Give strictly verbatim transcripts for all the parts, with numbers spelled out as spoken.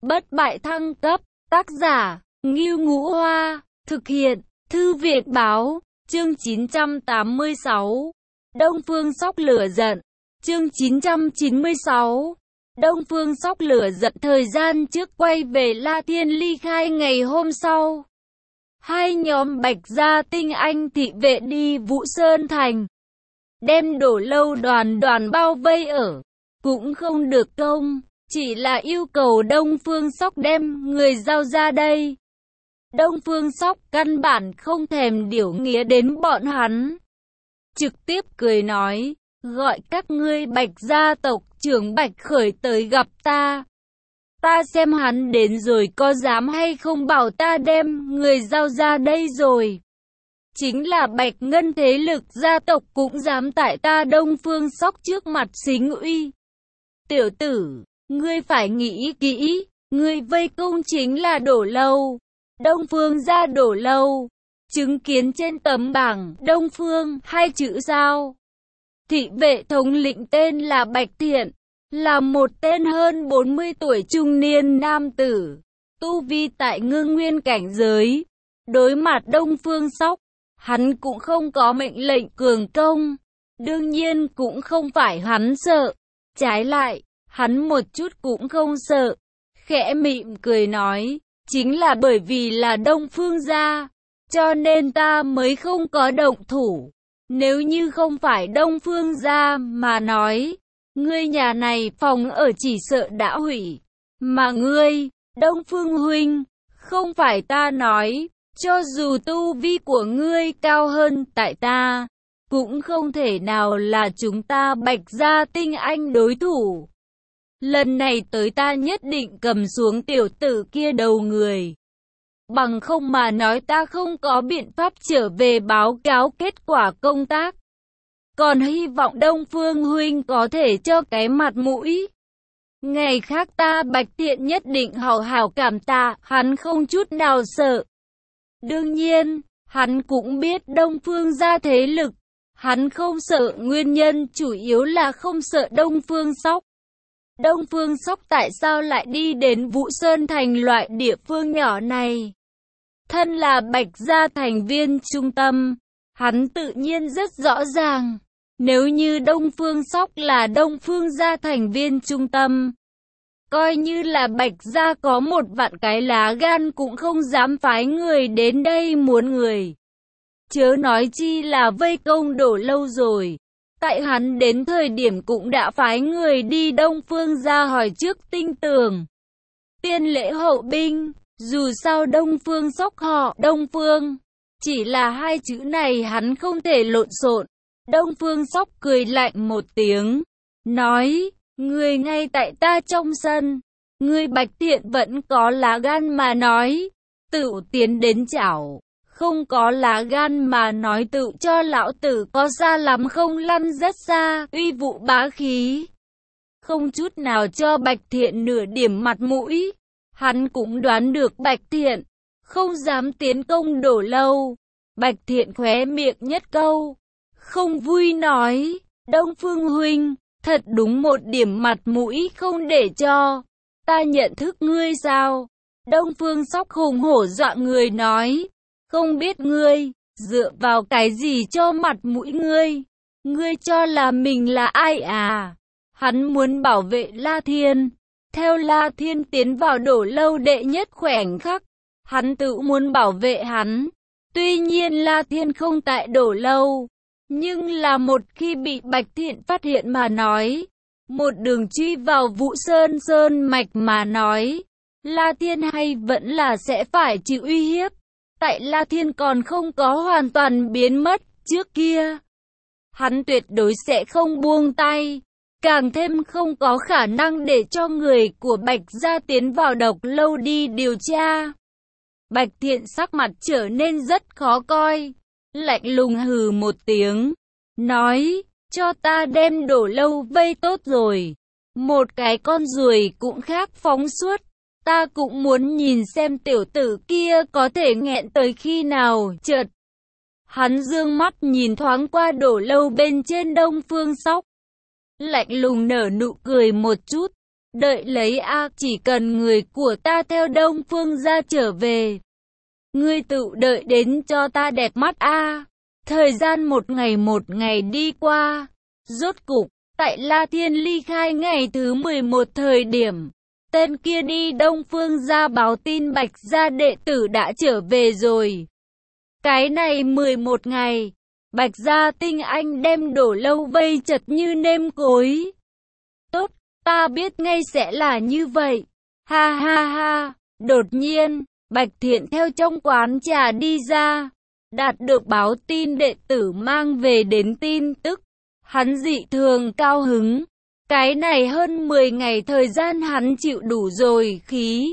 Bất bại thăng cấp, tác giả, Ngưu Ngũ Hoa, thực hiện, Thư viện Báo, chương chín trăm tám mươi sáu. Đông Phương Sóc lửa giận, chương chín trăm chín mươi sáu. Đông Phương Sóc lửa giận thời gian trước quay về La Thiên ly khai ngày hôm sau. Hai nhóm Bạch Gia tinh anh thị vệ đi Vũ Sơn Thành, đem Đổ Lâu đoàn đoàn bao vây ở, cũng không được công, chỉ là yêu cầu Đông Phương Sóc đem người giao ra đây. Đông Phương Sóc căn bản không thèm điểu nghĩa đến bọn hắn, trực tiếp cười nói, gọi các ngươi Bạch gia tộc trưởng Bạch Khởi tới gặp ta. Ta xem hắn đến rồi có dám hay không bảo ta đem người giao ra đây rồi. Chính là Bạch Ngân thế lực gia tộc cũng dám tại ta Đông Phương Sóc trước mặt xính uy. Tiểu tử, ngươi phải nghĩ kỹ, ngươi vây công chính là Đổ Lâu, Đông Phương gia Đổ Lâu. Chứng kiến trên tấm bảng Đông Phương hai chữ sao. Thị vệ thống lĩnh tên là Bạch Thiện, là một tên hơn bốn mươi tuổi trung niên nam tử, tu vi tại ngưng nguyên cảnh giới. Đối mặt Đông Phương Sóc, hắn cũng không có mệnh lệnh cường công, đương nhiên cũng không phải hắn sợ, trái lại, hắn một chút cũng không sợ, khẽ mỉm cười nói, chính là bởi vì là Đông Phương gia, cho nên ta mới không có động thủ. Nếu như không phải Đông Phương gia mà nói, ngươi nhà này phòng ở chỉ sợ đã hủy. Mà ngươi, Đông Phương huynh, không phải ta nói, cho dù tu vi của ngươi cao hơn tại ta, cũng không thể nào là chúng ta Bạch gia tinh anh đối thủ. Lần này tới ta nhất định cầm xuống tiểu tử kia đầu người. Bằng không mà nói ta không có biện pháp trở về báo cáo kết quả công tác. Còn hy vọng Đông Phương huynh có thể cho cái mặt mũi. Ngày khác ta Bạch Thiện nhất định hào hào cảm tạ, hắn không chút nào sợ. Đương nhiên, hắn cũng biết Đông Phương gia thế lực. Hắn không sợ nguyên nhân chủ yếu là không sợ Đông Phương Sóc. Đông Phương Sóc tại sao lại đi đến Vũ Sơn Thành loại địa phương nhỏ này? Thân là Bạch gia thành viên trung tâm, hắn tự nhiên rất rõ ràng. Nếu như Đông Phương Sóc là Đông Phương gia thành viên trung tâm, coi như là Bạch gia có một vạn cái lá gan cũng không dám phái người đến đây muốn người. Chớ nói chi là vây công Đổ Lâu rồi. Tại hắn đến thời điểm cũng đã phái người đi Đông Phương gia hỏi trước tinh tường. Tiên lễ hậu binh, dù sao Đông Phương Sóc họ Đông Phương, chỉ là hai chữ này hắn không thể lộn xộn. Đông Phương Sóc cười lạnh một tiếng, nói, ngươi ngay tại ta trong sân, ngươi Bạch Thiện vẫn có lá gan mà nói, tự tiến đến chảo. Không có lá gan mà nói tự cho lão tử có xa lắm không lăn rất xa, uy vũ bá khí. Không chút nào cho Bạch Thiện nửa điểm mặt mũi. Hắn cũng đoán được Bạch Thiện không dám tiến công Đổ Lâu. Bạch Thiện khóe miệng nhất câu, không vui nói, Đông Phương huynh, thật đúng một điểm mặt mũi không để cho. Ta nhận thức ngươi sao? Đông Phương Sóc hùng hổ dọa người nói, không biết ngươi, dựa vào cái gì cho mặt mũi ngươi? Ngươi cho là mình là ai à? Hắn muốn bảo vệ La Thiên. Theo La Thiên tiến vào Đổ Lâu đệ nhất khoảnh khắc, hắn tự muốn bảo vệ hắn. Tuy nhiên La Thiên không tại Đổ Lâu, nhưng là một khi bị Bạch Thiện phát hiện mà nói, một đường truy vào Vũ Sơn Sơn Mạch mà nói, La Thiên hay vẫn là sẽ phải chịu uy hiếp. Tại La Thiên còn không có hoàn toàn biến mất trước kia, hắn tuyệt đối sẽ không buông tay, càng thêm không có khả năng để cho người của Bạch gia tiến vào Độc Lâu đi điều tra. Bạch Thiện sắc mặt trở nên rất khó coi, lạnh lùng hừ một tiếng, nói, cho ta đem Đổ Lâu vây tốt rồi, một cái con ruồi cũng khác phóng suốt. Ta cũng muốn nhìn xem tiểu tử kia có thể nghẹn tới khi nào. Chợt hắn dương mắt nhìn thoáng qua Đổ Lâu bên trên Đông Phương Sóc, lạnh lùng nở nụ cười một chút, Đợi lấy a, chỉ cần người của ta theo Đông Phương gia trở về. Ngươi tự đợi đến cho ta đẹp mắt a. Thời gian một ngày một ngày đi qua. Rốt cục, tại La Thiên ly khai ngày thứ mười một thời điểm, tên kia đi Đông Phương gia báo tin Bạch gia đệ tử đã trở về rồi. Cái này mười một ngày, Bạch gia tinh anh đem Đổ Lâu vây chật như nêm cối. Tốt, ta biết ngay sẽ là như vậy. Ha ha ha, đột nhiên, Bạch Thiện theo trong quán trà đi ra, đạt được báo tin đệ tử mang về đến tin tức. Hắn dị thường cao hứng. Cái này hơn mười ngày thời gian hắn chịu đủ rồi khí.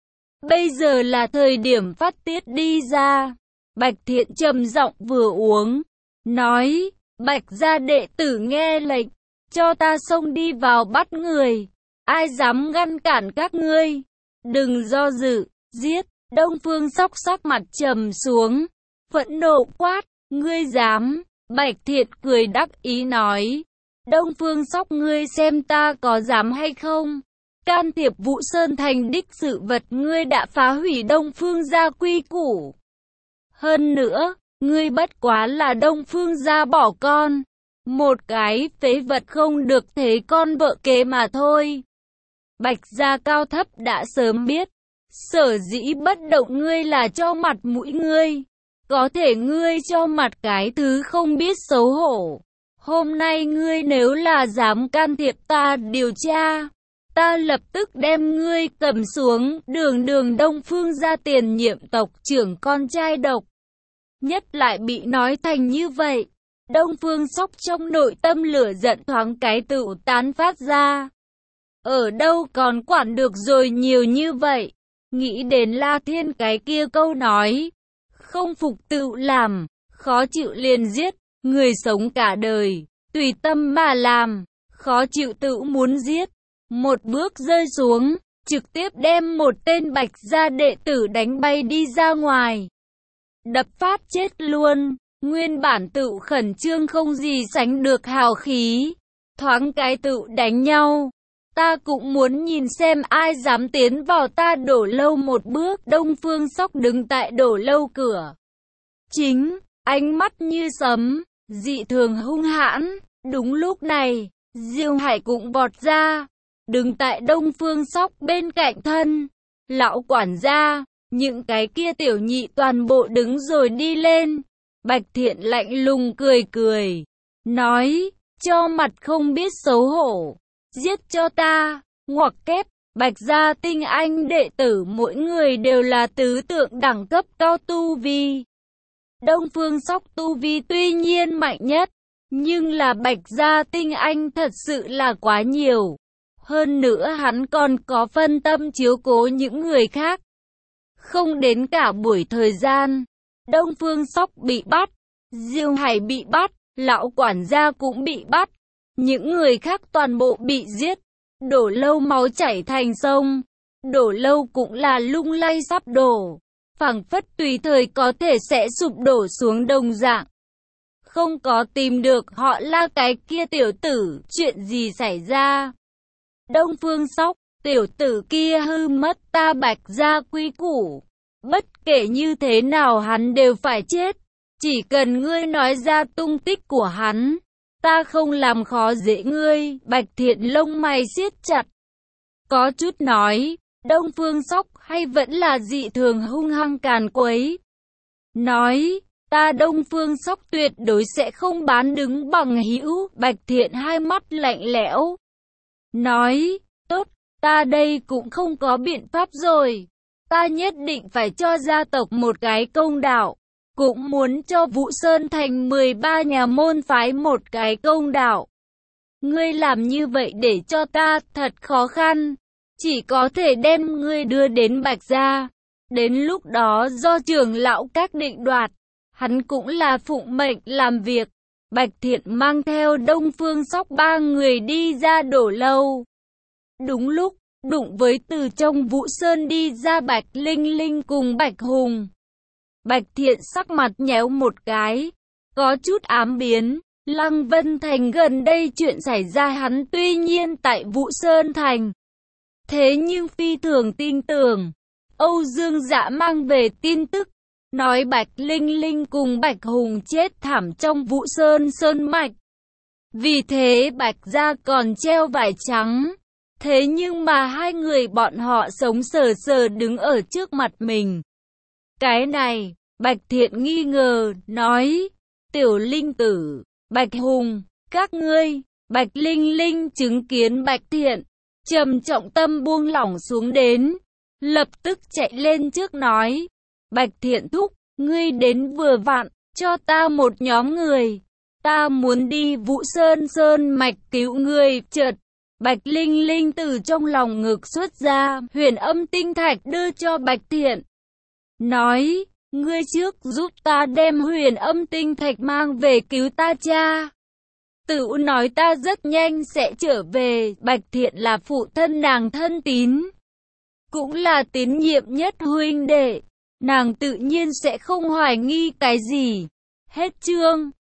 Bây giờ là thời điểm phát tiết đi ra. Bạch Thiện trầm giọng vừa uống, nói, Bạch gia đệ tử nghe lệnh, cho ta xông đi vào bắt người. Ai dám ngăn cản các ngươi? Đừng do dự, giết. Đông Phương Sóc sắc mặt trầm xuống, phẫn nộ quát, ngươi dám? Bạch Thiện cười đắc ý nói, Đông Phương Sóc ngươi xem ta có dám hay không? Can thiệp Vũ Sơn thành đích sự vật, ngươi đã phá hủy Đông Phương gia quy củ. Hơn nữa, ngươi bất quá là Đông Phương gia bỏ con, một cái phế vật không được thế con vợ kế mà thôi. Bạch gia cao thấp đã sớm biết, sở dĩ bất động ngươi là cho mặt mũi ngươi. Có thể ngươi cho mặt cái thứ không biết xấu hổ. Hôm nay ngươi nếu là dám can thiệp ta điều tra, ta lập tức đem ngươi cầm xuống. Đường đường Đông Phương gia tiền nhiệm tộc trưởng con trai độc nhất lại bị nói thành như vậy. Đông Phương Sóc trong nội tâm lửa giận thoáng cái tự tán phát ra. Ở đâu còn quản được rồi nhiều như vậy. Nghĩ đến La Thiên cái kia câu nói, không phục tự làm, khó chịu liền giết, người sống cả đời, tùy tâm mà làm, khó chịu tự muốn giết. Một bước rơi xuống, trực tiếp đem một tên Bạch gia đệ tử đánh bay đi ra ngoài. Đập phát chết luôn, nguyên bản tự khẩn trương không gì sánh được hào khí, thoáng cái tự đánh nhau. Ta cũng muốn nhìn xem ai dám tiến vào ta Đổ Lâu một bước. Đông Phương Sóc đứng tại Đổ Lâu cửa chính, ánh mắt như sấm, dị thường hung hãn. Đúng lúc này, Diêu Hải cũng vọt ra, đứng tại Đông Phương Sóc bên cạnh thân. Lão quản gia, những cái kia tiểu nhị toàn bộ đứng rồi đi lên. Bạch Thiện lạnh lùng cười cười, nói, cho mặt không biết xấu hổ. Giết cho ta, ngoặc kép, Bạch gia tinh anh đệ tử mỗi người đều là tứ tượng đẳng cấp cao tu vi. Đông Phương Sóc tu vi tuy nhiên mạnh nhất, nhưng là Bạch gia tinh anh thật sự là quá nhiều. Hơn nữa hắn còn có phân tâm chiếu cố những người khác. Không đến cả buổi thời gian, Đông Phương Sóc bị bắt, Diêu Hải bị bắt, lão quản gia cũng bị bắt. Những người khác toàn bộ bị giết, Đổ Lâu máu chảy thành sông, Đổ Lâu cũng là lung lay sắp đổ, phảng phất tùy thời có thể sẽ sụp đổ xuống đồng dạng. Không có tìm được họ La cái kia tiểu tử, chuyện gì xảy ra? Đông Phương Sóc, tiểu tử kia hư mất ta Bạch gia quy củ, bất kể như thế nào hắn đều phải chết, chỉ cần ngươi nói ra tung tích của hắn, ta không làm khó dễ ngươi. Bạch Thiện lông mày siết chặt, có chút nói, Đông Phương Sóc hay vẫn là dị thường hung hăng càn quấy. Nói, ta Đông Phương Sóc tuyệt đối sẽ không bán đứng bằng hữu. Bạch Thiện hai mắt lạnh lẽo, nói, tốt, ta đây cũng không có biện pháp rồi. Ta nhất định phải cho gia tộc một cái công đạo. Cũng muốn cho Vũ Sơn thành mười ba nhà môn phái một cái công đạo. Ngươi làm như vậy để cho ta thật khó khăn. Chỉ có thể đem ngươi đưa đến Bạch gia. Đến lúc đó do trưởng lão các định đoạt. Hắn cũng là phụng mệnh làm việc. Bạch Thiện mang theo Đông Phương Sóc ba người đi ra Đổ Lâu. Đúng lúc, đụng với từ trong Vũ Sơn đi ra Bạch Linh Linh cùng Bạch Hùng. Bạch Thiện sắc mặt nhéo một cái, có chút ám biến. Lăng Vân Thành gần đây chuyện xảy ra hắn tuy nhiên tại Vũ Sơn Thành, Thế nhưng phi thường tin tưởng, Âu Dương Dạ mang về tin tức, nói Bạch Linh Linh cùng Bạch Hùng chết thảm trong vụ Sơn Sơn Mạch. Vì thế Bạch gia còn treo vải trắng. Thế nhưng mà hai người bọn họ sống sờ sờ đứng ở trước mặt mình. Cái này, Bạch Thiện nghi ngờ, nói, Tiểu Linh Tử, Bạch Hùng, các ngươi. Bạch Linh Linh chứng kiến Bạch Thiện, trầm trọng tâm buông lỏng xuống đến, lập tức chạy lên trước nói, Bạch Thiện thúc, ngươi đến vừa vặn, cho ta một nhóm người, ta muốn đi Vũ Sơn Sơn Mạch cứu ngươi. Chợt, Bạch Linh Linh từ trong lòng ngực xuất ra huyền âm tinh thạch đưa cho Bạch Thiện, nói, ngươi trước giúp ta đem huyền âm tinh thạch mang về cứu ta cha. Tự nói ta rất nhanh sẽ trở về. Bạch Thiện là phụ thân nàng thân tín, cũng là tín nhiệm nhất huynh đệ, nàng tự nhiên sẽ không hoài nghi cái gì. Hết chương.